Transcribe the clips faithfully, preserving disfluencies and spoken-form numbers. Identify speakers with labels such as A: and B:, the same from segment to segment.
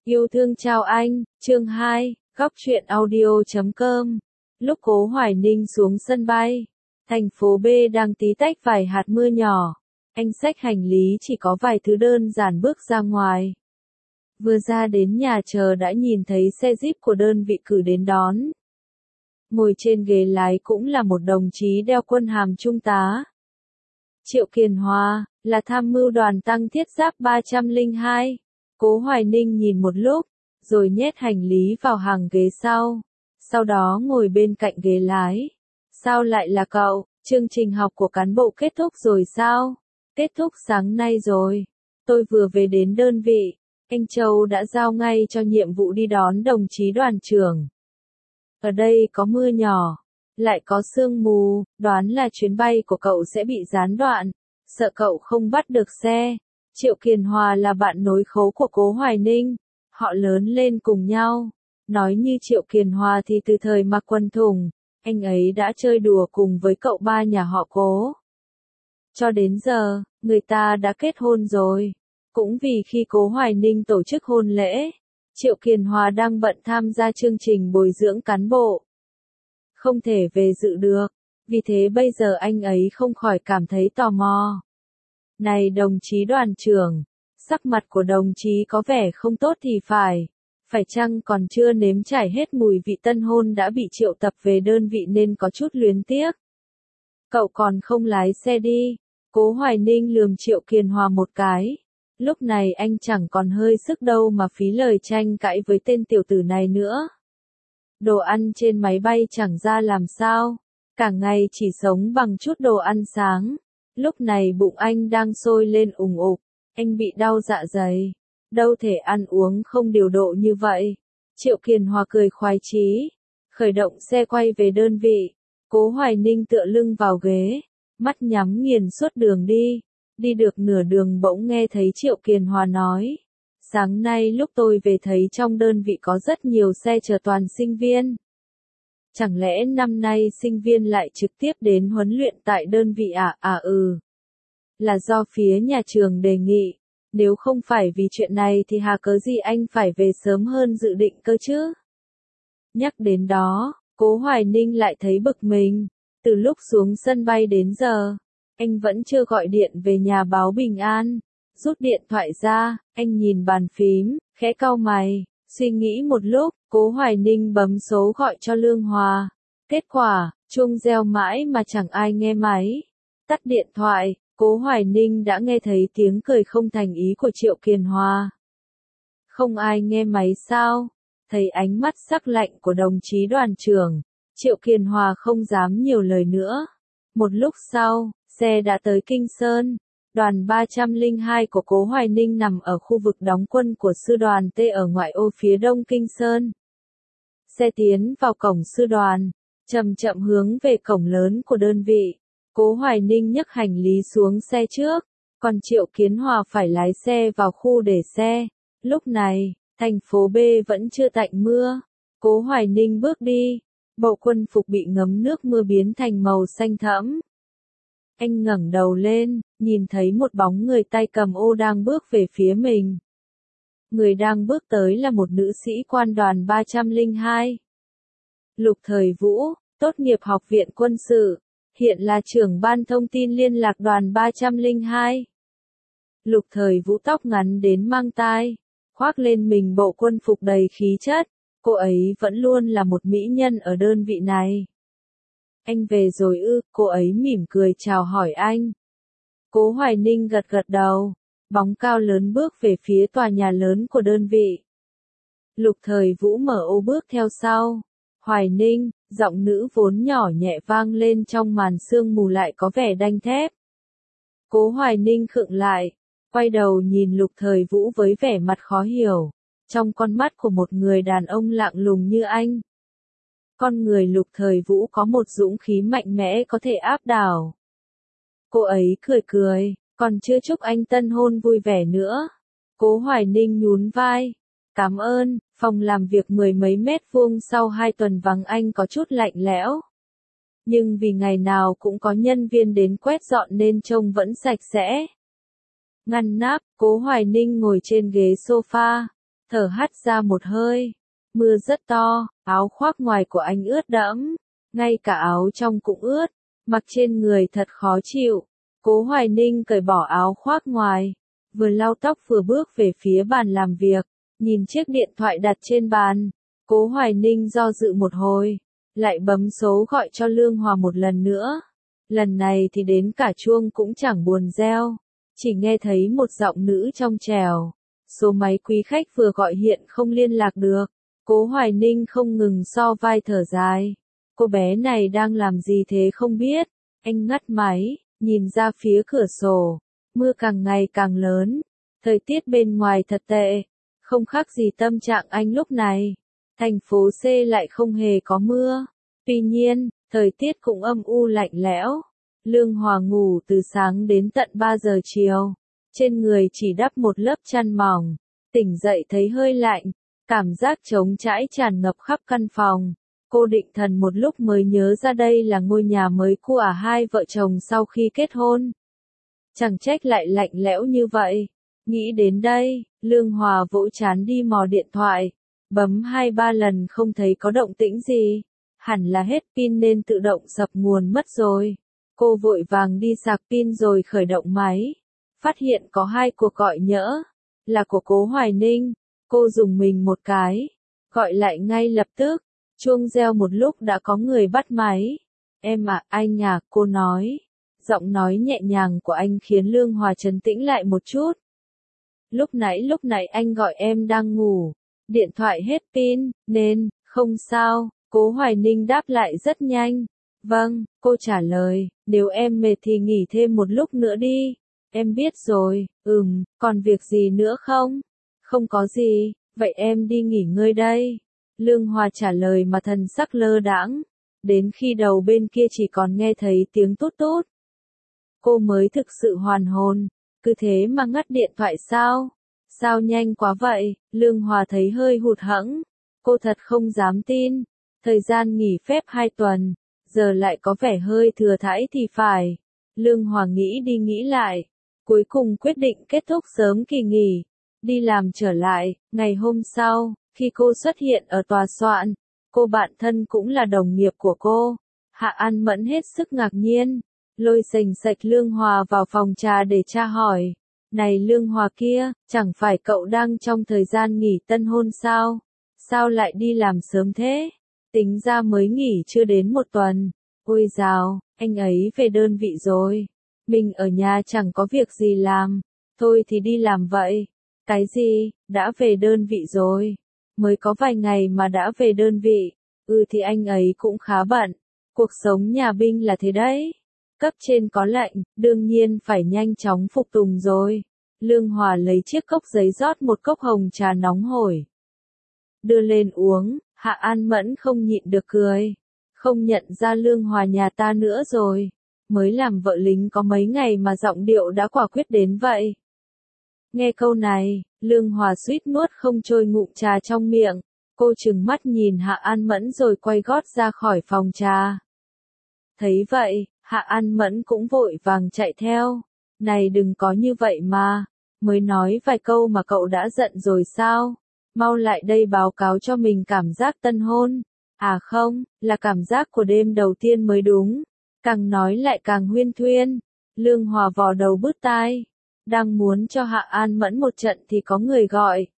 A: Yêu thương chào anh, chương hai, góc truyện audio chấm com. Lúc Cố Hoài Ninh xuống sân bay, thành phố B đang tí tách vài hạt mưa nhỏ. Anh xách hành lý chỉ có vài thứ đơn giản bước ra ngoài. Vừa ra đến nhà chờ đã nhìn thấy xe Jeep của đơn vị cử đến đón. Ngồi trên ghế lái cũng là một đồng chí đeo quân hàm trung tá. Triệu Kiền Hòa, là tham mưu đoàn tăng thiết giáp ba không hai. Cố Hoài Ninh nhìn một lúc, rồi nhét hành lý vào hàng ghế sau. Sau đó ngồi bên cạnh ghế lái. Sao lại là cậu? Chương trình học của cán bộ kết thúc rồi sao? Kết thúc sáng nay rồi. Tôi vừa về đến đơn vị. Anh Châu đã giao ngay cho nhiệm vụ đi đón đồng chí đoàn trưởng. Ở đây có mưa nhỏ, lại có sương mù, đoán là chuyến bay của cậu sẽ bị gián đoạn. Sợ cậu không bắt được xe. Triệu Kiền Hòa là bạn nối khố của Cố Hoài Ninh. Họ lớn lên cùng nhau. Nói như Triệu Kiền Hòa thì từ thời mặc quần thùng, anh ấy đã chơi đùa cùng với cậu ba nhà họ Cố. Cho đến giờ, người ta đã kết hôn rồi. Cũng vì khi Cố Hoài Ninh tổ chức hôn lễ, Triệu Kiền Hòa đang bận tham gia chương trình bồi dưỡng cán bộ. Không thể về dự được, vì thế bây giờ anh ấy không khỏi cảm thấy tò mò. Này đồng chí đoàn trưởng, sắc mặt của đồng chí có vẻ không tốt thì phải. Phải chăng còn chưa nếm trải hết mùi vị tân hôn đã bị triệu tập về đơn vị nên có chút luyến tiếc. Cậu còn không lái xe đi. Cố Hoài Ninh lườm Triệu Kiền Hòa một cái. Lúc này anh chẳng còn hơi sức đâu mà phí lời tranh cãi với tên tiểu tử này nữa. Đồ ăn trên máy bay chẳng ra làm sao. Cả ngày chỉ sống bằng chút đồ ăn sáng. Lúc này bụng anh đang sôi lên ùng ục. Anh bị đau dạ dày. Đâu thể ăn uống không điều độ như vậy. Triệu Kiền Hòa cười khoái chí. Khởi động xe quay về đơn vị. Cố Hoài Ninh tựa lưng vào ghế. Mắt nhắm nghiền suốt đường đi. Đi được nửa đường bỗng nghe thấy Triệu Kiền Hòa nói. Sáng nay lúc tôi về thấy trong đơn vị có rất nhiều xe chở toàn sinh viên. Chẳng lẽ năm nay sinh viên lại trực tiếp đến huấn luyện tại đơn vị à? À ừ. Là do phía nhà trường đề nghị. Nếu không phải vì chuyện này thì hà cớ gì anh phải về sớm hơn dự định cơ chứ? Nhắc đến đó, Cố Hoài Ninh lại thấy bực mình. Từ lúc xuống sân bay đến giờ, anh vẫn chưa gọi điện về nhà báo bình an. Rút điện thoại ra, anh nhìn bàn phím, khẽ cau mày, suy nghĩ một lúc, Cố Hoài Ninh bấm số gọi cho Lương Hòa. Kết quả, chuông reo mãi mà chẳng ai nghe máy. Tắt điện thoại, Cố Hoài Ninh đã nghe thấy tiếng cười không thành ý của Triệu Kiền Hòa. Không ai nghe máy sao? Thấy ánh mắt sắc lạnh của đồng chí đoàn trưởng, Triệu Kiền Hòa không dám nhiều lời nữa. Một lúc sau, xe đã tới Kinh Sơn. Đoàn ba không hai của Cố Hoài Ninh nằm ở khu vực đóng quân của sư đoàn T ở ngoại ô phía đông Kinh Sơn. Xe tiến vào cổng sư đoàn, chậm chậm hướng về cổng lớn của đơn vị. Cố Hoài Ninh nhấc hành lý xuống xe trước, còn Triệu Kiền Hòa phải lái xe vào khu để xe. Lúc này, thành phố B vẫn chưa tạnh mưa. Cố Hoài Ninh bước đi, bộ quân phục bị ngấm nước mưa biến thành màu xanh thẫm. Anh ngẩng đầu lên, nhìn thấy một bóng người tay cầm ô đang bước về phía mình. Người đang bước tới là một nữ sĩ quan đoàn ba không hai. Lục Thời Vũ, tốt nghiệp học viện quân sự, hiện là trưởng ban thông tin liên lạc đoàn ba không hai. Lục Thời Vũ tóc ngắn đến mang tai, khoác lên mình bộ quân phục đầy khí chất, cô ấy vẫn luôn là một mỹ nhân ở đơn vị này. Anh về rồi ư? Cô ấy mỉm cười chào hỏi anh. Cố Hoài Ninh gật gật đầu, bóng cao lớn bước về phía tòa nhà lớn của đơn vị. Lục Thời Vũ mở ô bước theo sau. Hoài Ninh, giọng nữ vốn nhỏ nhẹ vang lên trong màn sương mù lại có vẻ đanh thép. Cố Hoài Ninh khựng lại, quay đầu nhìn Lục Thời Vũ với vẻ mặt khó hiểu, trong con mắt của một người đàn ông lạnh lùng như anh. Con người Lục Thời Vũ có một dũng khí mạnh mẽ có thể áp đảo. Cô ấy cười cười, còn chưa chúc anh tân hôn vui vẻ nữa. Cố Hoài Ninh nhún vai. Cảm ơn, phòng làm việc mười mấy mét vuông sau hai tuần vắng anh có chút lạnh lẽo. Nhưng vì ngày nào cũng có nhân viên đến quét dọn nên trông vẫn sạch sẽ. Ngăn nắp, Cố Hoài Ninh ngồi trên ghế sofa. thở hắt ra một hơi. Mưa rất to, áo khoác ngoài của anh ướt đẫm, ngay cả áo trong cũng ướt, mặc trên người thật khó chịu. Cố Hoài Ninh cởi bỏ áo khoác ngoài, vừa lau tóc vừa bước về phía bàn làm việc, nhìn chiếc điện thoại đặt trên bàn. Cố Hoài Ninh do dự một hồi, lại bấm số gọi cho Lương Hòa một lần nữa. Lần này thì đến cả chuông cũng chẳng buồn reo, chỉ nghe thấy một giọng nữ trong trẻo. Số máy quý khách vừa gọi hiện không liên lạc được. Cố Hoài Ninh không ngừng so vai thở dài. Cô bé này đang làm gì thế không biết. Anh ngắt máy, nhìn ra phía cửa sổ. Mưa càng ngày càng lớn. Thời tiết bên ngoài thật tệ. Không khác gì tâm trạng anh lúc này. Thành phố C lại không hề có mưa. Tuy nhiên, thời tiết cũng âm u lạnh lẽo. Lương Hòa ngủ từ sáng đến tận ba giờ chiều. Trên người chỉ đắp một lớp chăn mỏng. Tỉnh dậy thấy hơi lạnh. Cảm giác trống trải tràn ngập khắp căn phòng. Cô định thần một lúc mới nhớ ra đây là ngôi nhà mới của à hai vợ chồng sau khi kết hôn. Chẳng trách lại lạnh lẽo như vậy. Nghĩ đến đây, Lương Hòa vỗ chán đi mò điện thoại. Bấm hai ba lần không thấy có động tĩnh gì. Hẳn là hết pin nên tự động sập nguồn mất rồi. Cô vội vàng đi sạc pin rồi khởi động máy. Phát hiện có hai cuộc gọi nhỡ. Là của Cố Hoài Ninh. Cô dùng mình một cái. Gọi lại ngay lập tức. Chuông reo một lúc đã có người bắt máy. Em à, anh à, cô nói. Giọng nói nhẹ nhàng của anh khiến Lương Hòa trấn tĩnh lại một chút. Lúc nãy lúc nãy anh gọi em đang ngủ. Điện thoại hết pin, nên, không sao. Cố Hoài Ninh đáp lại rất nhanh. Vâng, cô trả lời, nếu em mệt thì nghỉ thêm một lúc nữa đi. Em biết rồi, ừm, còn việc gì nữa không? Không có gì, vậy em đi nghỉ ngơi đây. Lương Hòa trả lời mà thần sắc lơ đãng. Đến khi đầu bên kia chỉ còn nghe thấy tiếng tút tút. Cô mới thực sự hoàn hồn. Cứ thế mà ngắt điện thoại sao? Sao nhanh quá vậy? Lương Hòa thấy hơi hụt hẫng. Cô thật không dám tin. Thời gian nghỉ phép hai tuần, giờ lại có vẻ hơi thừa thãi thì phải. Lương Hòa nghĩ đi nghĩ lại. Cuối cùng quyết định kết thúc sớm kỳ nghỉ. Đi làm trở lại, ngày hôm sau, khi cô xuất hiện ở tòa soạn, cô bạn thân cũng là đồng nghiệp của cô. Hạ An Mẫn hết sức ngạc nhiên, lôi sành sạch Lương Hòa vào phòng trà để tra hỏi. Này Lương Hòa kia, chẳng phải cậu đang trong thời gian nghỉ tân hôn sao? Sao lại đi làm sớm thế? Tính ra mới nghỉ chưa đến một tuần. Ôi dào, anh ấy về đơn vị rồi. Mình ở nhà chẳng có việc gì làm. Thôi thì đi làm vậy. Cái gì, đã về đơn vị rồi. Mới có vài ngày mà đã về đơn vị. Ừ thì anh ấy cũng khá bận. Cuộc sống nhà binh là thế đấy. Cấp trên có lệnh, đương nhiên phải nhanh chóng phục tùng rồi. Lương Hòa lấy chiếc cốc giấy rót một cốc hồng trà nóng hổi. Đưa lên uống, Hạ An Mẫn không nhịn được cười. Không nhận ra Lương Hòa nhà ta nữa rồi. Mới làm vợ lính có mấy ngày mà giọng điệu đã quả quyết đến vậy. Nghe câu này, Lương Hòa suýt nuốt không trôi ngụm trà trong miệng. Cô trừng mắt nhìn Hạ An Mẫn rồi quay gót ra khỏi phòng trà. Thấy vậy, Hạ An Mẫn cũng vội vàng chạy theo. Này đừng có như vậy mà. Mới nói vài câu mà cậu đã giận rồi sao? Mau lại đây báo cáo cho mình cảm giác tân hôn. À không, là cảm giác của đêm đầu tiên mới đúng. Càng nói lại càng huyên thuyên. Lương Hòa vò đầu bứt tai. Đang muốn cho Hạ An Mẫn một trận thì có người gọi.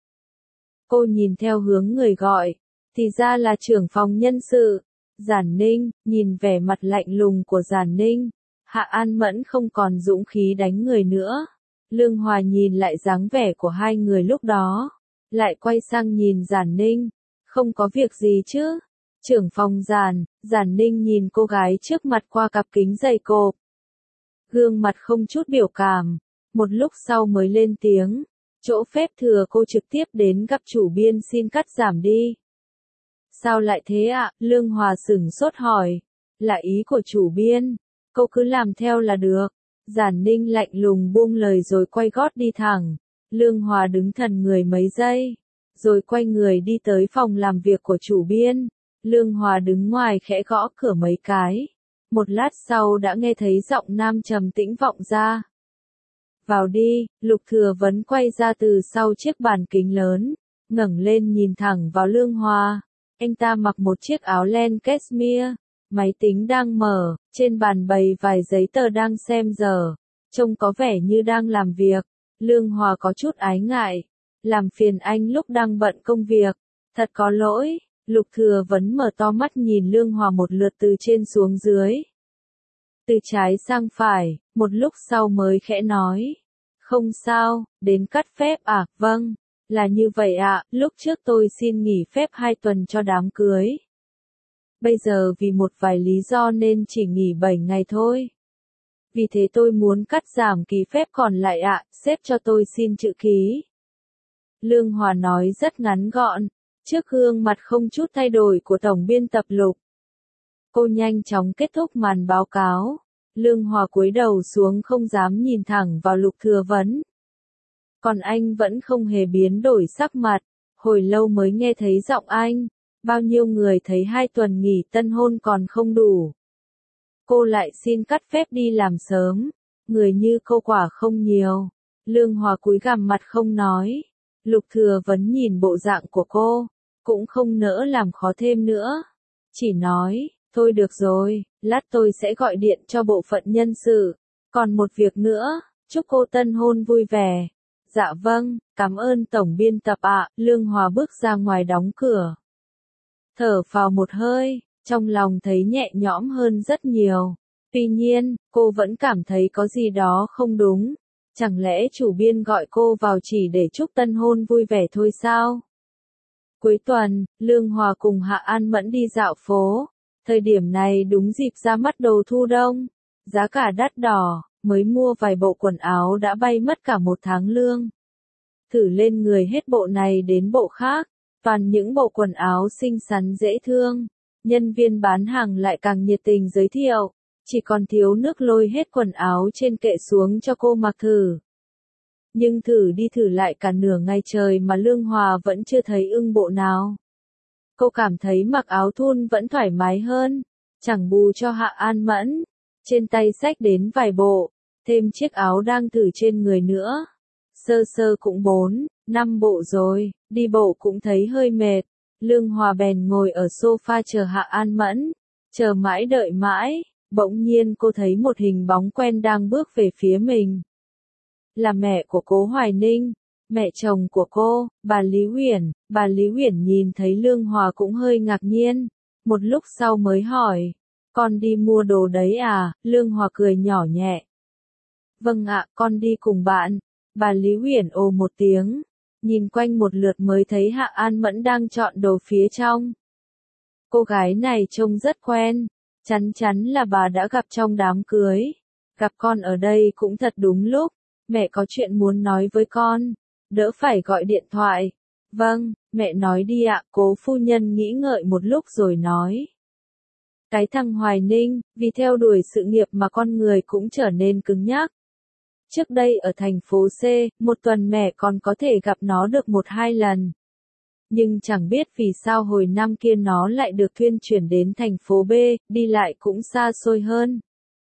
A: Cô nhìn theo hướng người gọi. Thì ra là trưởng phòng nhân sự. Giản Ninh, nhìn vẻ mặt lạnh lùng của Giản Ninh. Hạ An Mẫn không còn dũng khí đánh người nữa. Lương Hòa nhìn lại dáng vẻ của hai người lúc đó. Lại quay sang nhìn Giản Ninh. Không có việc gì chứ. Trưởng phòng Giản, Giản Ninh nhìn cô gái trước mặt qua cặp kính dày cộp. Gương mặt không chút biểu cảm. Một lúc sau mới lên tiếng. Chỗ phép thừa cô trực tiếp đến gặp chủ biên xin cắt giảm đi. Sao lại thế ạ? À? Lương Hòa sửng sốt hỏi. Là ý của chủ biên. Cô cứ làm theo là được. Giản Ninh lạnh lùng buông lời rồi quay gót đi thẳng. Lương Hòa đứng thần người mấy giây. Rồi quay người đi tới phòng làm việc của chủ biên. Lương Hòa đứng ngoài khẽ gõ cửa mấy cái. Một lát sau đã nghe thấy giọng nam trầm tĩnh vọng ra. Vào đi, Lục Thừa Vấn quay ra từ sau chiếc bàn kính lớn. ngẩng lên nhìn thẳng vào Lương Hòa. Anh ta mặc một chiếc áo len cashmere, máy tính đang mở, trên bàn bày vài giấy tờ đang xem giờ, trông có vẻ như đang làm việc. Lương Hòa có chút ái ngại, làm phiền anh lúc đang bận công việc, thật có lỗi. Lục Thừa Vấn mở to mắt nhìn Lương Hòa một lượt từ trên xuống dưới, từ trái sang phải, một lúc sau mới khẽ nói, không sao, đến cắt phép à, vâng, là như vậy ạ, lúc trước tôi xin nghỉ phép hai tuần cho đám cưới. Bây giờ vì một vài lý do nên chỉ nghỉ bảy ngày thôi. Vì thế tôi muốn cắt giảm kỳ phép còn lại ạ, sếp cho tôi xin chữ ký. Lương Hòa nói rất ngắn gọn, trước gương mặt không chút thay đổi của tổng biên tập Lục. Cô nhanh chóng kết thúc màn báo cáo. Lương Hòa cúi đầu xuống không dám nhìn thẳng vào Lục Thừa Vấn. Còn anh vẫn không hề biến đổi sắc mặt, hồi lâu mới nghe thấy giọng anh. Bao nhiêu người thấy hai tuần nghỉ tân hôn còn không đủ. Cô lại xin cắt phép đi làm sớm, người như cô quả không nhiều. Lương Hòa cúi gằm mặt không nói. Lục Thừa Vấn nhìn bộ dạng của cô, cũng không nỡ làm khó thêm nữa. Chỉ nói, thôi được rồi, lát tôi sẽ gọi điện cho bộ phận nhân sự. Còn một việc nữa, chúc cô tân hôn vui vẻ. Dạ vâng, cảm ơn tổng biên tập ạ. Lương Hòa bước ra ngoài đóng cửa. Thở phào một hơi, trong lòng thấy nhẹ nhõm hơn rất nhiều. Tuy nhiên, cô vẫn cảm thấy có gì đó không đúng. Chẳng lẽ chủ biên gọi cô vào chỉ để chúc tân hôn vui vẻ thôi sao? Cuối tuần, Lương Hòa cùng Hạ An Mẫn đi dạo phố. Thời điểm này đúng dịp ra mắt đồ thu đông. Giá cả đắt đỏ, mới mua vài bộ quần áo đã bay mất cả một tháng lương. Thử lên người hết bộ này đến bộ khác, toàn những bộ quần áo xinh xắn dễ thương. Nhân viên bán hàng lại càng nhiệt tình giới thiệu, chỉ còn thiếu nước lôi hết quần áo trên kệ xuống cho cô mặc thử. Nhưng thử đi thử lại cả nửa ngày trời mà Lương Hòa vẫn chưa thấy ưng bộ nào. Cô cảm thấy mặc áo thun vẫn thoải mái hơn, chẳng bù cho Hạ An Mẫn. Trên tay xách đến vài bộ, thêm chiếc áo đang thử trên người nữa. Sơ sơ cũng bốn, năm bộ rồi, đi bộ cũng thấy hơi mệt. Lương Hòa bèn ngồi ở sofa chờ Hạ An Mẫn. Chờ mãi đợi mãi, bỗng nhiên cô thấy một hình bóng quen đang bước về phía mình. Là mẹ của Cố Hoài Ninh, mẹ chồng của cô, bà Lý Uyển. Bà Lý Uyển nhìn thấy Lương Hòa cũng hơi ngạc nhiên, một lúc sau mới hỏi, con đi mua đồ đấy à? Lương Hòa cười nhỏ nhẹ. Vâng ạ, con đi cùng bạn. Bà Lý Uyển ồ một tiếng, nhìn quanh một lượt mới thấy Hạ An Mẫn đang chọn đồ phía trong. Cô gái này trông rất quen, chắn chắn là bà đã gặp trong đám cưới. Gặp con ở đây cũng thật đúng lúc, mẹ có chuyện muốn nói với con, đỡ phải gọi điện thoại. Vâng, mẹ nói đi ạ. Cố phu nhân nghĩ ngợi một lúc rồi nói. Cái thằng Hoài Ninh, vì theo đuổi sự nghiệp mà con người cũng trở nên cứng nhắc. Trước đây ở thành phố C, một tuần mẹ còn có thể gặp nó được một hai lần. Nhưng chẳng biết vì sao hồi năm kia nó lại được thuyên chuyển đến thành phố B, đi lại cũng xa xôi hơn.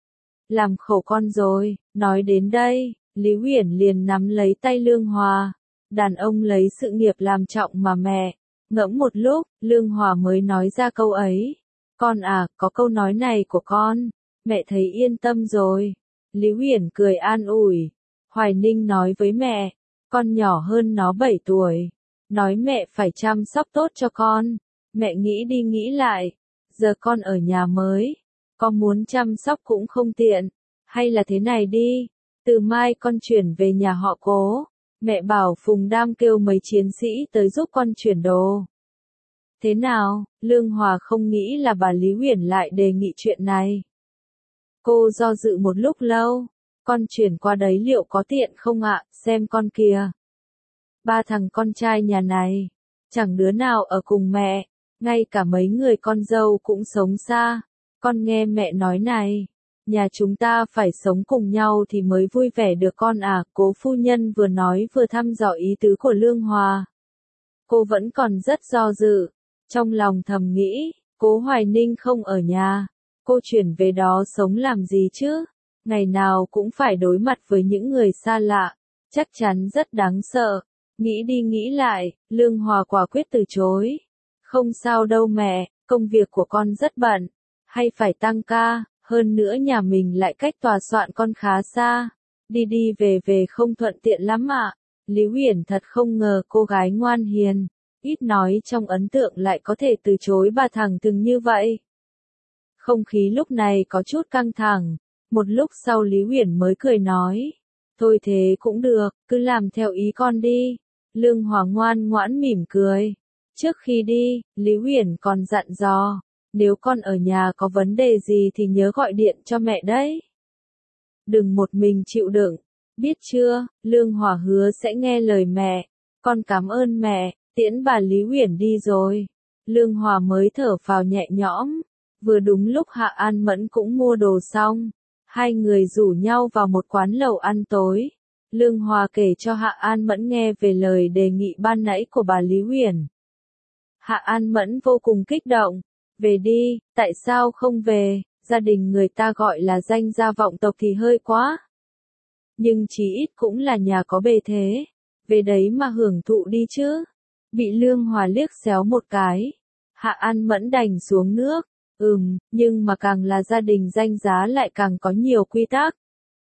A: Làm khổ con rồi, nói đến đây, Lý Uyển liền nắm lấy tay Lương Hòa. Đàn ông lấy sự nghiệp làm trọng mà mẹ. Ngẫm một lúc, Lương Hòa mới nói ra câu ấy. Con à, có câu nói này của con, mẹ thấy yên tâm rồi. Lý Uyển cười an ủi. Hoài Ninh nói với mẹ, con nhỏ hơn nó bảy tuổi. Nói mẹ phải chăm sóc tốt cho con. Mẹ nghĩ đi nghĩ lại, giờ con ở nhà mới, con muốn chăm sóc cũng không tiện. Hay là thế này đi, từ mai con chuyển về nhà họ Cố. Mẹ bảo Phùng Đam kêu mấy chiến sĩ tới giúp con chuyển đồ. Thế nào? Lương Hòa không nghĩ là bà Lý Uyển lại đề nghị chuyện này. Cô do dự một lúc lâu. Con chuyển qua đấy liệu có tiện không ạ? Xem con kìa. Ba thằng con trai nhà này, chẳng đứa nào ở cùng mẹ, ngay cả mấy người con dâu cũng sống xa. Con nghe mẹ nói này, nhà chúng ta phải sống cùng nhau thì mới vui vẻ được con à. Cố phu nhân vừa nói vừa thăm dò ý tứ của Lương Hòa. Cô vẫn còn rất do dự, trong lòng thầm nghĩ, Cố Hoài Ninh không ở nhà, cô chuyển về đó sống làm gì chứ? Ngày nào cũng phải đối mặt với những người xa lạ, chắc chắn rất đáng sợ. Nghĩ đi nghĩ lại, Lương Hòa quả quyết từ chối. Không sao đâu mẹ, công việc của con rất bận, hay phải tăng ca, hơn nữa nhà mình lại cách tòa soạn con khá xa, đi đi về về không thuận tiện lắm ạ. Lý Huyền thật không ngờ cô gái ngoan hiền, ít nói trong ấn tượng lại có thể từ chối bà thẳng thừng như vậy. Không khí lúc này có chút căng thẳng, một lúc sau Lý Huyền mới cười nói, thôi thế cũng được, cứ làm theo ý con đi. Lương Hòa ngoan ngoãn mỉm cười. Trước khi đi, Lý Huyền còn dặn dò, nếu con ở nhà có vấn đề gì thì nhớ gọi điện cho mẹ đấy. Đừng một mình chịu đựng, biết chưa? Lương Hòa hứa sẽ nghe lời mẹ. Con cảm ơn mẹ. Tiễn bà Lý Huyền đi rồi. Lương Hòa mới thở phào nhẹ nhõm. Vừa đúng lúc Hạ An Mẫn cũng mua đồ xong. Hai người rủ nhau vào một quán lẩu ăn tối. Lương Hòa kể cho Hạ An Mẫn nghe về lời đề nghị ban nãy của bà Lý Huyền. Hạ An Mẫn vô cùng kích động. Về đi, tại sao không về? Gia đình người ta gọi là danh gia vọng tộc thì hơi quá. Nhưng chí ít cũng là nhà có bề thế. Về đấy mà hưởng thụ đi chứ. Bị Lương Hòa liếc xéo một cái. Hạ An Mẫn đành xuống nước. Ừm, nhưng mà càng là gia đình danh giá lại càng có nhiều quy tắc.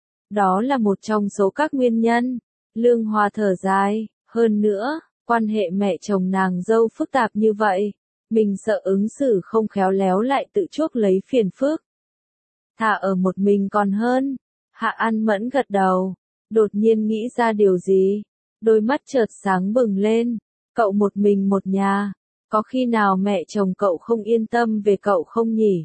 A: Đó là một trong số các nguyên nhân. Lương Hòa thở dài. Hơn nữa, quan hệ mẹ chồng nàng dâu phức tạp như vậy. Mình sợ ứng xử không khéo léo lại tự chuốc lấy phiền phức. Thà ở một mình còn hơn. Hạ An Mẫn gật đầu. Đột nhiên nghĩ ra điều gì. Đôi mắt chợt sáng bừng lên. Cậu một mình một nhà. Có khi nào mẹ chồng cậu không yên tâm về cậu không nhỉ?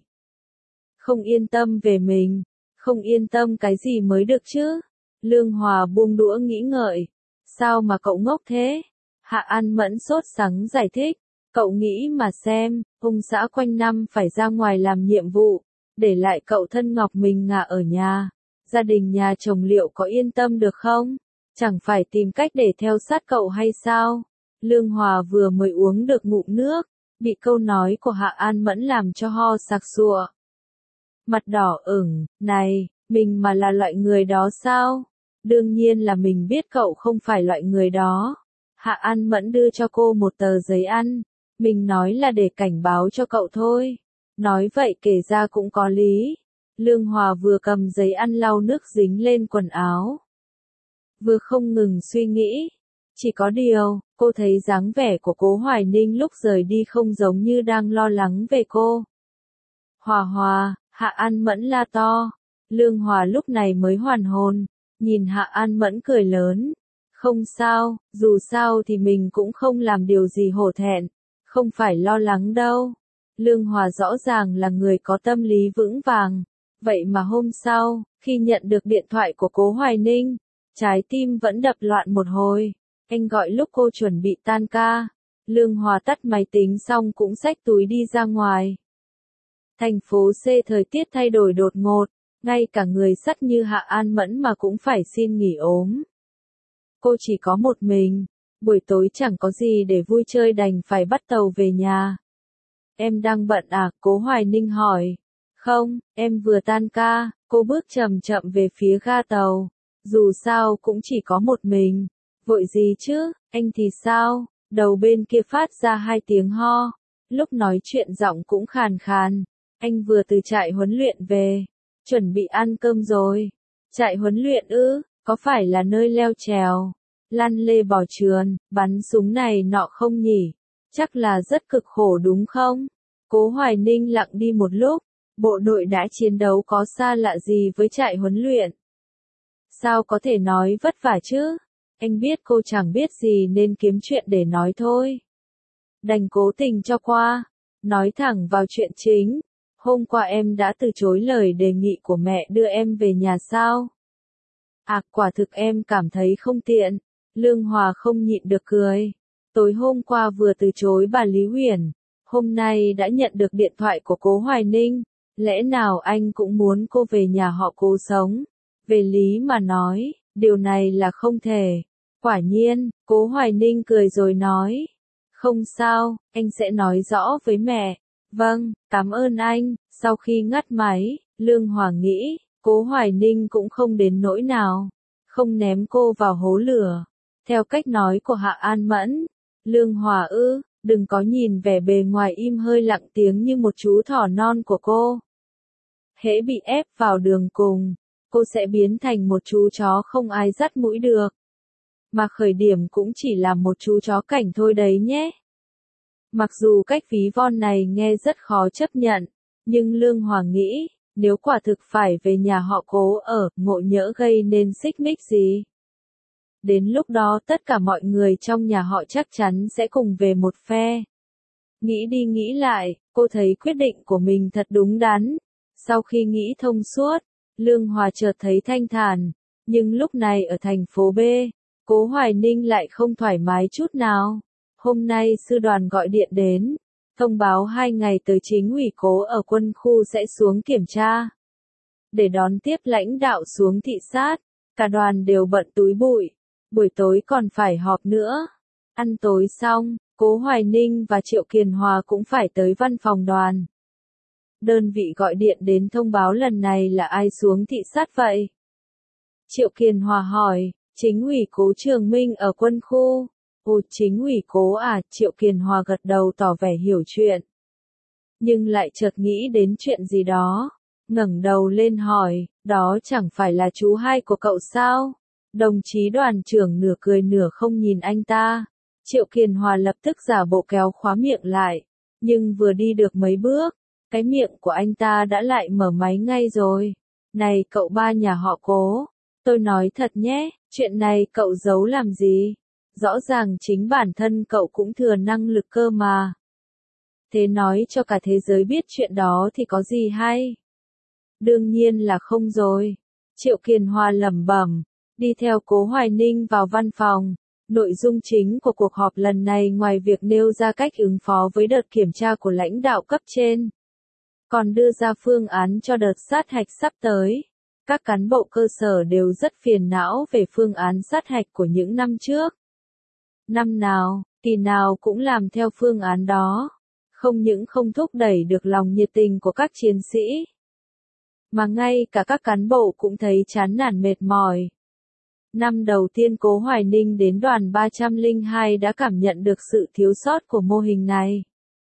A: Không yên tâm về mình. Không yên tâm cái gì mới được chứ? Lương Hòa buông đũa nghĩ ngợi. Sao mà cậu ngốc thế? Hạ An Mẫn sốt sắng giải thích. Cậu nghĩ mà xem, ông xã quanh năm phải ra ngoài làm nhiệm vụ, để lại cậu thân Ngọc mình ngả ở nhà. Gia đình nhà chồng liệu có yên tâm được không? Chẳng phải tìm cách để theo sát cậu hay sao? Lương Hòa vừa mới uống được ngụm nước, bị câu nói của Hạ An Mẫn làm cho ho sặc sụa. Mặt đỏ ửng, này, mình mà là loại người đó sao? Đương nhiên là mình biết cậu không phải loại người đó. Hạ An Mẫn đưa cho cô một tờ giấy ăn. Mình nói là để cảnh báo cho cậu thôi. Nói vậy kể ra cũng có lý. Lương Hòa vừa cầm giấy ăn lau nước dính lên quần áo. Vừa không ngừng suy nghĩ. Chỉ có điều, cô thấy dáng vẻ của Cố Hoài Ninh lúc rời đi không giống như đang lo lắng về cô. Hòa Hòa, Hạ An Mẫn la to. Lương Hòa lúc này mới hoàn hồn. Nhìn Hạ An Mẫn cười lớn. Không sao, dù sao thì mình cũng không làm điều gì hổ thẹn. Không phải lo lắng đâu. Lương Hòa rõ ràng là người có tâm lý vững vàng. Vậy mà hôm sau, khi nhận được điện thoại của Cố Hoài Ninh, trái tim vẫn đập loạn một hồi. Anh gọi lúc cô chuẩn bị tan ca. Lương Hòa tắt máy tính xong cũng xách túi đi ra ngoài. Thành phố C thời tiết thay đổi đột ngột. Ngay cả người sắt như Hạ An Mẫn mà cũng phải xin nghỉ ốm. Cô chỉ có một mình. Buổi tối chẳng có gì để vui chơi đành phải bắt tàu về nhà. Em đang bận à? Cố Hoài Ninh hỏi. Không, em vừa tan ca. Cô bước chậm chậm về phía ga tàu. Dù sao cũng chỉ có một mình. Vội gì chứ? Anh thì sao? Đầu bên kia phát ra hai tiếng ho. Lúc nói chuyện giọng cũng khàn khàn. Anh vừa từ trại huấn luyện về. Chuẩn bị ăn cơm rồi. Trại huấn luyện ư? Có phải là nơi leo trèo, lăn lê bò trườn, bắn súng này nọ không nhỉ? Chắc là rất cực khổ đúng không? Cố Hoài Ninh lặng đi một lúc. Bộ đội đã chiến đấu có xa lạ gì với trại huấn luyện? Sao có thể nói vất vả chứ? Anh biết cô chẳng biết gì nên kiếm chuyện để nói thôi. Đành cố tình cho qua. Nói thẳng vào chuyện chính. Hôm qua em đã từ chối lời đề nghị của mẹ đưa em về nhà sao? À, quả thực em cảm thấy không tiện. Lương Hòa không nhịn được cười. Tối hôm qua vừa từ chối bà Lý Huyền. Hôm nay đã nhận được điện thoại của Cố Hoài Ninh. Lẽ nào anh cũng muốn cô về nhà họ Cố sống? Về lý mà nói, điều này là không thể. Quả nhiên, Cố Hoài Ninh cười rồi nói. Không sao, anh sẽ nói rõ với mẹ. Vâng, cảm ơn anh. Sau khi ngắt máy, Lương Hòa nghĩ, Cố Hoài Ninh cũng không đến nỗi nào. Không ném cô vào hố lửa. Theo cách nói của Hạ An Mẫn, Lương Hòa ư, đừng có nhìn vẻ bề ngoài im hơi lặng tiếng như một chú thỏ non của cô. Hễ bị ép vào đường cùng, cô sẽ biến thành một chú chó không ai dắt mũi được. Mà khởi điểm cũng chỉ là một chú chó cảnh thôi đấy nhé. Mặc dù cách ví von này nghe rất khó chấp nhận, nhưng Lương Hòa nghĩ, nếu quả thực phải về nhà họ Cố ở, ngộ nhỡ gây nên xích mích gì. Đến lúc đó tất cả mọi người trong nhà họ chắc chắn sẽ cùng về một phe. Nghĩ đi nghĩ lại, cô thấy quyết định của mình thật đúng đắn. Sau khi nghĩ thông suốt, Lương Hòa chợt thấy thanh thản, nhưng lúc này ở thành phố B, Cố Hoài Ninh lại không thoải mái chút nào. Hôm nay sư đoàn gọi điện đến, thông báo hai ngày tới chính ủy Cố ở quân khu sẽ xuống kiểm tra. Để đón tiếp lãnh đạo xuống thị sát, cả đoàn đều bận túi bụi, buổi tối còn phải họp nữa. Ăn tối xong, Cố Hoài Ninh và Triệu Kiền Hòa cũng phải tới văn phòng đoàn. Đơn vị gọi điện đến thông báo lần này là ai xuống thị sát vậy? Triệu Kiền Hòa hỏi, chính ủy Cố Trường Minh ở quân khu. Ồ, chính ủy Cố à, Triệu Kiền Hòa gật đầu tỏ vẻ hiểu chuyện. Nhưng lại chợt nghĩ đến chuyện gì đó, ngẩng đầu lên hỏi, đó chẳng phải là chú hai của cậu sao? Đồng chí đoàn trưởng nửa cười nửa không nhìn anh ta. Triệu Kiền Hòa lập tức giả bộ kéo khóa miệng lại, nhưng vừa đi được mấy bước, cái miệng của anh ta đã lại mở máy ngay rồi. Này cậu ba nhà họ Cố, tôi nói thật nhé, chuyện này cậu giấu làm gì? Rõ ràng chính bản thân cậu cũng thừa năng lực cơ mà. Thế nói cho cả thế giới biết chuyện đó thì có gì hay? Đương nhiên là không rồi. Triệu Kiền Hòa lẩm bẩm, đi theo Cố Hoài Ninh vào văn phòng. Nội dung chính của cuộc họp lần này ngoài việc nêu ra cách ứng phó với đợt kiểm tra của lãnh đạo cấp trên, còn đưa ra phương án cho đợt sát hạch sắp tới. Các cán bộ cơ sở đều rất phiền não về phương án sát hạch của những năm trước. Năm nào, kỳ nào cũng làm theo phương án đó, không những không thúc đẩy được lòng nhiệt tình của các chiến sĩ, mà ngay cả các cán bộ cũng thấy chán nản mệt mỏi. Năm đầu tiên Cố Hoài Ninh đến đoàn ba trăm lẻ hai đã cảm nhận được sự thiếu sót của mô hình này.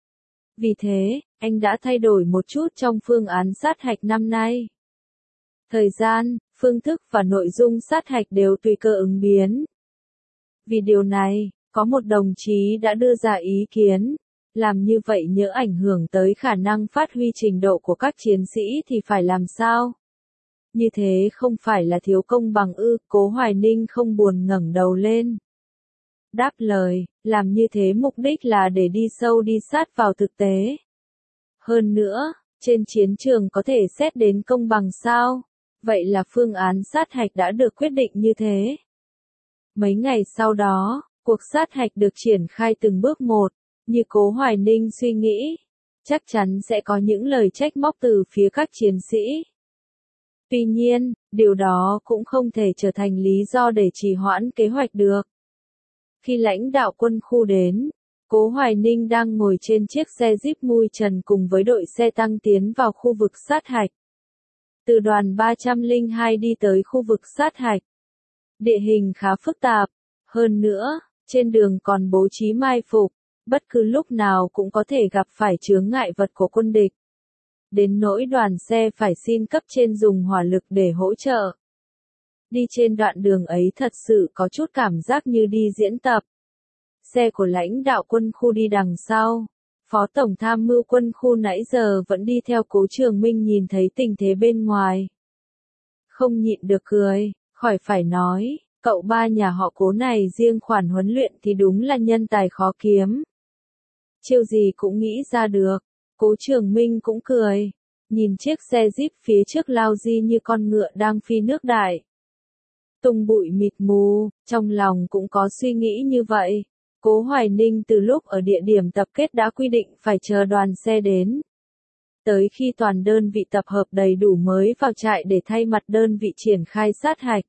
A: Vì thế, anh đã thay đổi một chút trong phương án sát hạch năm nay. Thời gian, phương thức và nội dung sát hạch đều tùy cơ ứng biến. Vì điều này, có một đồng chí đã đưa ra ý kiến, làm như vậy nhỡ ảnh hưởng tới khả năng phát huy trình độ của các chiến sĩ thì phải làm sao? Như thế không phải là thiếu công bằng ư? Cố Hoài Ninh không buồn ngẩng đầu lên. Đáp lời, làm như thế mục đích là để đi sâu đi sát vào thực tế. Hơn nữa, trên chiến trường có thể xét đến công bằng sao? Vậy là phương án sát hạch đã được quyết định như thế. Mấy ngày sau đó, cuộc sát hạch được triển khai từng bước một, như Cố Hoài Ninh suy nghĩ. Chắc chắn sẽ có những lời trách móc từ phía các chiến sĩ. Tuy nhiên, điều đó cũng không thể trở thành lý do để trì hoãn kế hoạch được. Khi lãnh đạo quân khu đến, Cố Hoài Ninh đang ngồi trên chiếc xe Jeep mui trần cùng với đội xe tăng tiến vào khu vực sát hạch. Từ đoàn ba trăm lẻ hai đi tới khu vực sát hạch. Địa hình khá phức tạp, hơn nữa, trên đường còn bố trí mai phục, bất cứ lúc nào cũng có thể gặp phải chướng ngại vật của quân địch. Đến nỗi đoàn xe phải xin cấp trên dùng hỏa lực để hỗ trợ. Đi trên đoạn đường ấy thật sự có chút cảm giác như đi diễn tập. Xe của lãnh đạo quân khu đi đằng sau. Phó Tổng Tham mưu quân khu nãy giờ vẫn đi theo Cố Trường Minh nhìn thấy tình thế bên ngoài. Không nhịn được cười, khỏi phải nói, cậu ba nhà họ Cố này riêng khoản huấn luyện thì đúng là nhân tài khó kiếm. Chiêu gì cũng nghĩ ra được. Cố Trường Minh cũng cười, nhìn chiếc xe Jeep phía trước lao di như con ngựa đang phi nước đại. Tung bụi mịt mù, trong lòng cũng có suy nghĩ như vậy. Cố Hoài Ninh từ lúc ở địa điểm tập kết đã quy định phải chờ đoàn xe đến. Tới khi toàn đơn vị tập hợp đầy đủ mới vào trại để thay mặt đơn vị triển khai sát hạch.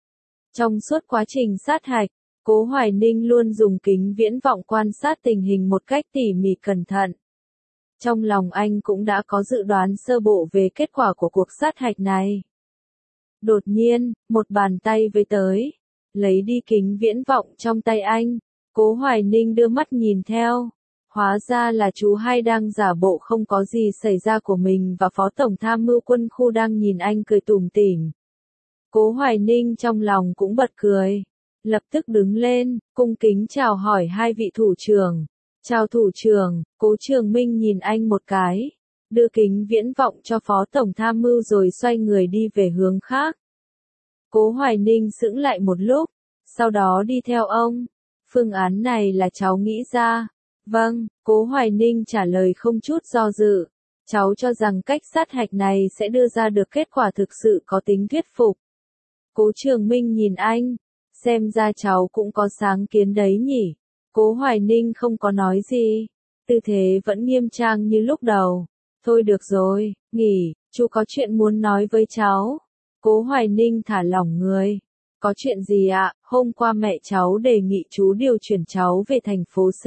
A: Trong suốt quá trình sát hạch, Cố Hoài Ninh luôn dùng kính viễn vọng quan sát tình hình một cách tỉ mỉ cẩn thận. Trong lòng anh cũng đã có dự đoán sơ bộ về kết quả của cuộc sát hạch này. Đột nhiên, một bàn tay với tới. lấy đi kính viễn vọng trong tay anh. Cố Hoài Ninh đưa mắt nhìn theo. Hóa ra là chú hay đang giả bộ không có gì xảy ra của mình và Phó Tổng Tham mưu Quân khu đang nhìn anh cười tủm tỉm. Cố Hoài Ninh trong lòng cũng bật cười. Lập tức đứng lên, cung kính chào hỏi hai vị thủ trưởng. Chào thủ trưởng, Cố Trường Minh nhìn anh một cái. Đưa kính viễn vọng cho Phó Tổng Tham mưu rồi xoay người đi về hướng khác. Cố Hoài Ninh sững lại một lúc, sau đó đi theo ông. Phương án này là cháu nghĩ ra. Vâng, Cố Hoài Ninh trả lời không chút do dự. Cháu cho rằng cách sát hạch này sẽ đưa ra được kết quả thực sự có tính thuyết phục. Cố Trường Minh nhìn anh, xem ra cháu cũng có sáng kiến đấy nhỉ. Cố Hoài Ninh không có nói gì, tư thế vẫn nghiêm trang như lúc đầu. Thôi được rồi, nghỉ, chú có chuyện muốn nói với cháu. Cố Hoài Ninh thả lỏng người. Có chuyện gì ạ? Hôm qua mẹ cháu đề nghị chú điều chuyển cháu về thành phố C.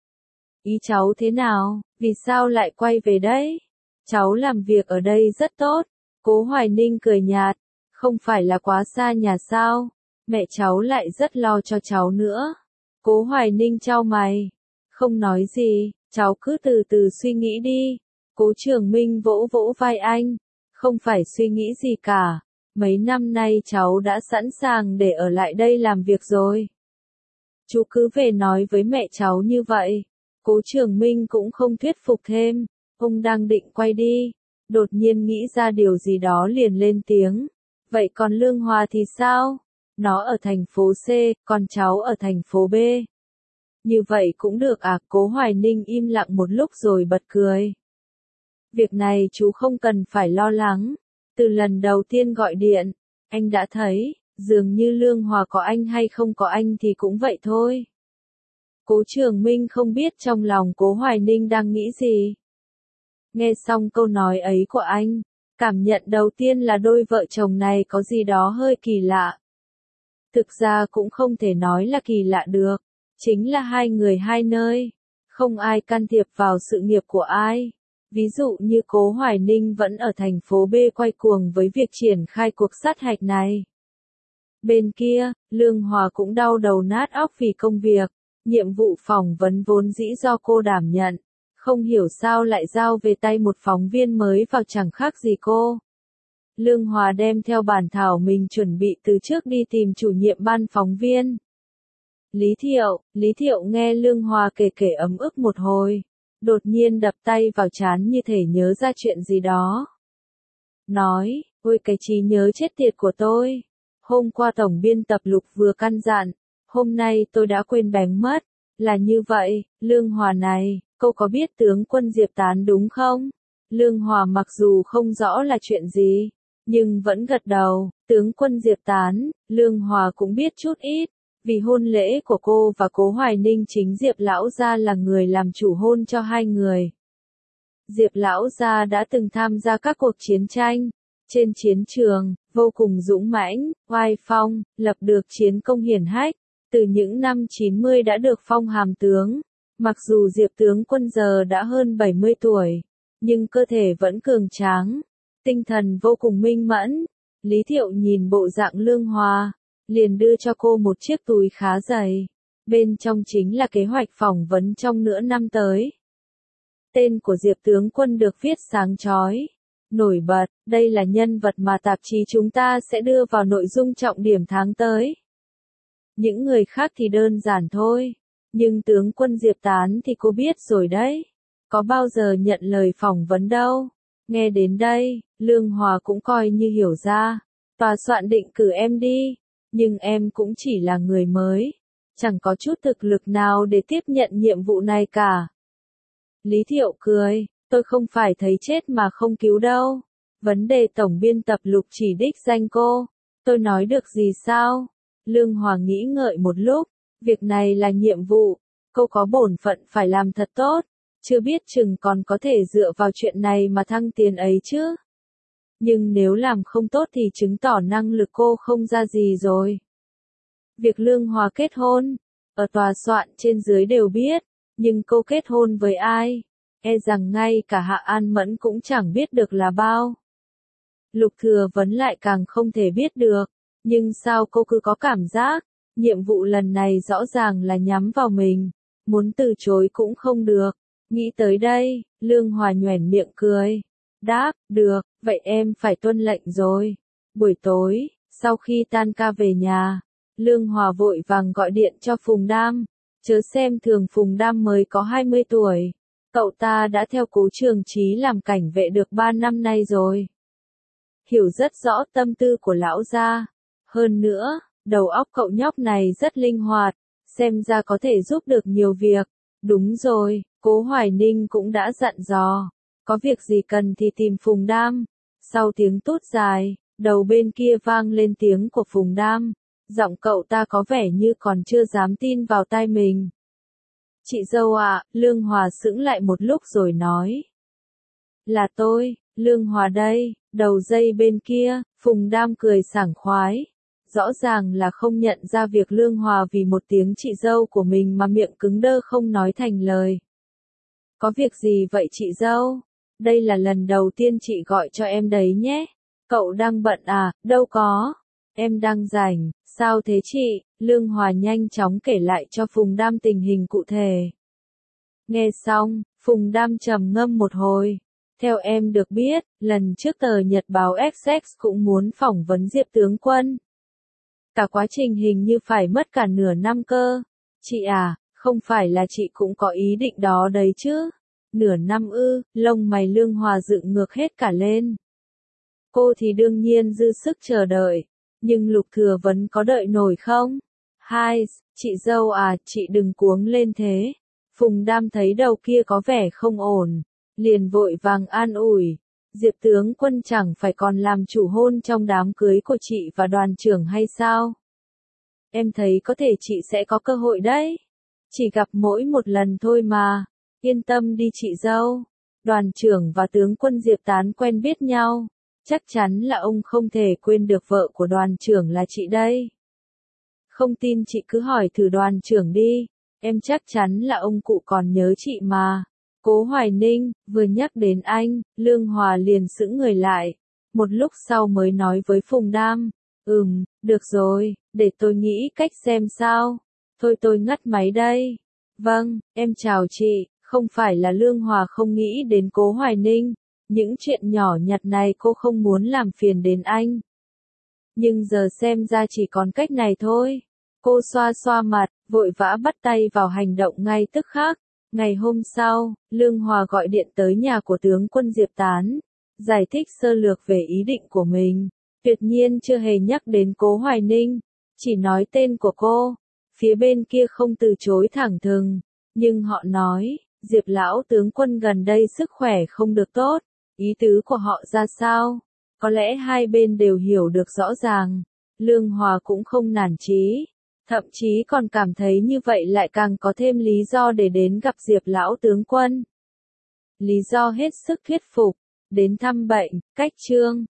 A: Ý cháu thế nào? Vì sao lại quay về đấy? Cháu làm việc ở đây rất tốt. Cố Hoài Ninh cười nhạt. Không phải là quá xa nhà sao? Mẹ cháu lại rất lo cho cháu nữa. Cố Hoài Ninh chau mày. Không nói gì, cháu cứ từ từ suy nghĩ đi. Cố Trường Minh vỗ vỗ vai anh. Không phải suy nghĩ gì cả. Mấy năm nay cháu đã sẵn sàng để ở lại đây làm việc rồi. Chú cứ về nói với mẹ cháu như vậy. Cố Trường Minh cũng không thuyết phục thêm. Ông đang định quay đi. Đột nhiên nghĩ ra điều gì đó liền lên tiếng. Vậy còn Lương Hòa thì sao? Nó ở thành phố C, còn cháu ở thành phố B. Như vậy cũng được à? Cố Hoài Ninh im lặng một lúc rồi bật cười. Việc này chú không cần phải lo lắng. Từ lần đầu tiên gọi điện, anh đã thấy, dường như Lương Hòa có anh hay không có anh thì cũng vậy thôi. Cố Trường Minh không biết trong lòng Cố Hoài Ninh đang nghĩ gì. Nghe xong câu nói ấy của anh, cảm nhận đầu tiên là đôi vợ chồng này có gì đó hơi kỳ lạ. Thực ra cũng không thể nói là kỳ lạ được, chính là hai người hai nơi, không ai can thiệp vào sự nghiệp của ai. Ví dụ như Cố Hoài Ninh vẫn ở thành phố B quay cuồng với việc triển khai cuộc sát hạch này. Bên kia, Lương Hòa cũng đau đầu nát óc vì công việc, nhiệm vụ phỏng vấn vốn dĩ do cô đảm nhận, không hiểu sao lại giao về tay một phóng viên mới vào chẳng khác gì cô. Lương Hòa đem theo bản thảo mình chuẩn bị từ trước đi tìm chủ nhiệm ban phóng viên. Lý Thiệu, Lý Thiệu nghe Lương Hòa kể kể ấm ức một hồi. Đột nhiên đập tay vào trán như thể nhớ ra chuyện gì đó. Nói, ôi cái trí nhớ chết tiệt của tôi. Hôm qua tổng biên tập Lục vừa căn dặn, hôm nay tôi đã quên bén mất. Là như vậy, Lương Hòa này, cô có biết tướng quân Diệp Tán đúng không? Lương Hòa mặc dù không rõ là chuyện gì, nhưng vẫn gật đầu. Tướng quân Diệp Tán, Lương Hòa cũng biết chút ít. Vì hôn lễ của cô và Cố Hoài Ninh chính Diệp Lão Gia là người làm chủ hôn cho hai người. Diệp Lão Gia đã từng tham gia các cuộc chiến tranh, trên chiến trường, vô cùng dũng mãnh, oai phong, lập được chiến công hiển hách, từ những năm chín mươi đã được phong hàm tướng. Mặc dù Diệp tướng quân giờ đã hơn bảy mươi tuổi, nhưng cơ thể vẫn cường tráng, tinh thần vô cùng minh mẫn. Lý Thiệu nhìn bộ dạng Lương Hòa, liền đưa cho cô một chiếc túi khá dày. Bên trong chính là kế hoạch phỏng vấn trong nửa năm tới. Tên của Diệp tướng quân được viết sáng chói, nổi bật, đây là nhân vật mà tạp chí chúng ta sẽ đưa vào nội dung trọng điểm tháng tới. Những người khác thì đơn giản thôi, nhưng tướng quân Diệp Tán thì cô biết rồi đấy. Có bao giờ nhận lời phỏng vấn đâu. Nghe đến đây, Lương Hòa cũng coi như hiểu ra. Tòa soạn định cử em đi. Nhưng em cũng chỉ là người mới, chẳng có chút thực lực nào để tiếp nhận nhiệm vụ này cả. Lý Thiệu cười, tôi không phải thấy chết mà không cứu đâu. Vấn đề tổng biên tập Lục chỉ đích danh cô, tôi nói được gì sao? Lương Hòa nghĩ ngợi một lúc, việc này là nhiệm vụ, cô có bổn phận phải làm thật tốt, chưa biết chừng còn có thể dựa vào chuyện này mà thăng tiến ấy chứ. Nhưng nếu làm không tốt thì chứng tỏ năng lực cô không ra gì rồi. Việc Lương Hòa kết hôn, ở tòa soạn trên dưới đều biết, nhưng cô kết hôn với ai? E rằng ngay cả Hạ An Mẫn cũng chẳng biết được là bao. Lục Thừa Vấn lại càng không thể biết được, nhưng sao cô cứ có cảm giác, Nhiệm vụ lần này rõ ràng là nhắm vào mình, muốn từ chối cũng không được. Nghĩ tới đây, Lương Hòa nhoẻn miệng cười. Đáp, được, vậy em phải tuân lệnh rồi. Buổi tối, sau khi tan ca về nhà, Lương Hòa vội vàng gọi điện cho Phùng Đam. Chớ xem thường Phùng Đam mới có hai mươi tuổi. Cậu ta đã theo Cố Trường Chí làm cảnh vệ được ba năm nay rồi. Hiểu rất rõ tâm tư của lão gia. Hơn nữa, đầu óc cậu nhóc này rất linh hoạt, xem ra có thể giúp được nhiều việc. Đúng rồi, Cố Hoài Ninh cũng đã dặn dò. Có việc gì cần thì tìm Phùng Đam. Sau tiếng tút dài, đầu bên kia vang lên tiếng của Phùng Đam. Giọng cậu ta có vẻ như còn chưa dám tin vào tai mình. Chị dâu ạ, Lương Hòa sững lại một lúc rồi nói. Là tôi, Lương Hòa đây, đầu dây bên kia, Phùng Đam cười sảng khoái. Rõ ràng là không nhận ra việc Lương Hòa vì một tiếng chị dâu của mình mà miệng cứng đơ không nói thành lời. Có việc gì vậy chị dâu? Đây là lần đầu tiên chị gọi cho em đấy nhé. Cậu đang bận à? Đâu có. Em đang rảnh. Sao thế chị? Lương Hòa nhanh chóng kể lại cho Phùng Đam tình hình cụ thể. Nghe xong, Phùng Đam trầm ngâm một hồi. Theo em được biết, lần trước tờ Nhật báo Essex cũng muốn phỏng vấn Diệp tướng quân. Cả quá trình hình như phải mất cả nửa năm cơ. Chị à, không phải là chị cũng có ý định đó đấy chứ? Nửa năm ư? Lông mày Lương Hòa dựng ngược hết cả lên. Cô thì đương nhiên dư sức chờ đợi. Nhưng Lục Thừa Vấn có đợi nổi không? Hai, chị dâu à, chị đừng cuống lên thế. Phùng Đam thấy đầu kia có vẻ không ổn. Liền vội vàng an ủi. Diệp tướng quân chẳng phải còn làm chủ hôn trong đám cưới của chị và đoàn trưởng hay sao? Em thấy có thể chị sẽ có cơ hội đấy. Chỉ gặp mỗi một lần thôi mà. Yên tâm đi chị dâu. Đoàn trưởng và tướng quân Diệp Tán quen biết nhau. Chắc chắn là ông không thể quên được vợ của đoàn trưởng là chị đây. Không tin chị cứ hỏi thử đoàn trưởng đi. Em chắc chắn là ông cụ còn nhớ chị mà. Cố Hoài Ninh, vừa nhắc đến anh, Lương Hòa liền sững người lại. Một lúc sau mới nói với Phùng Đam. Ừm, được rồi, để tôi nghĩ cách xem sao. Thôi tôi ngắt máy đây. Vâng, em chào chị, không phải là Lương Hòa không nghĩ đến Cố Hoài Ninh. Những chuyện nhỏ nhặt này cô không muốn làm phiền đến anh. Nhưng giờ xem ra chỉ còn cách này thôi. Cô xoa xoa mặt, vội vã bắt tay vào hành động ngay tức khắc. Ngày hôm sau, Lương Hòa gọi điện tới nhà của tướng quân Diệp Tán, giải thích sơ lược về ý định của mình. Tuyệt nhiên chưa hề nhắc đến Cố Hoài Ninh, chỉ nói tên của cô. Phía bên kia không từ chối thẳng thừng, nhưng họ nói, Diệp lão tướng quân gần đây sức khỏe không được tốt. Ý tứ của họ ra sao? Có lẽ hai bên đều hiểu được rõ ràng. Lương Hòa cũng không nản chí. Thậm chí còn cảm thấy như vậy lại càng có thêm lý do để đến gặp Diệp lão tướng quân. Lý do hết sức thuyết phục. Đến thăm bệnh, cách chương.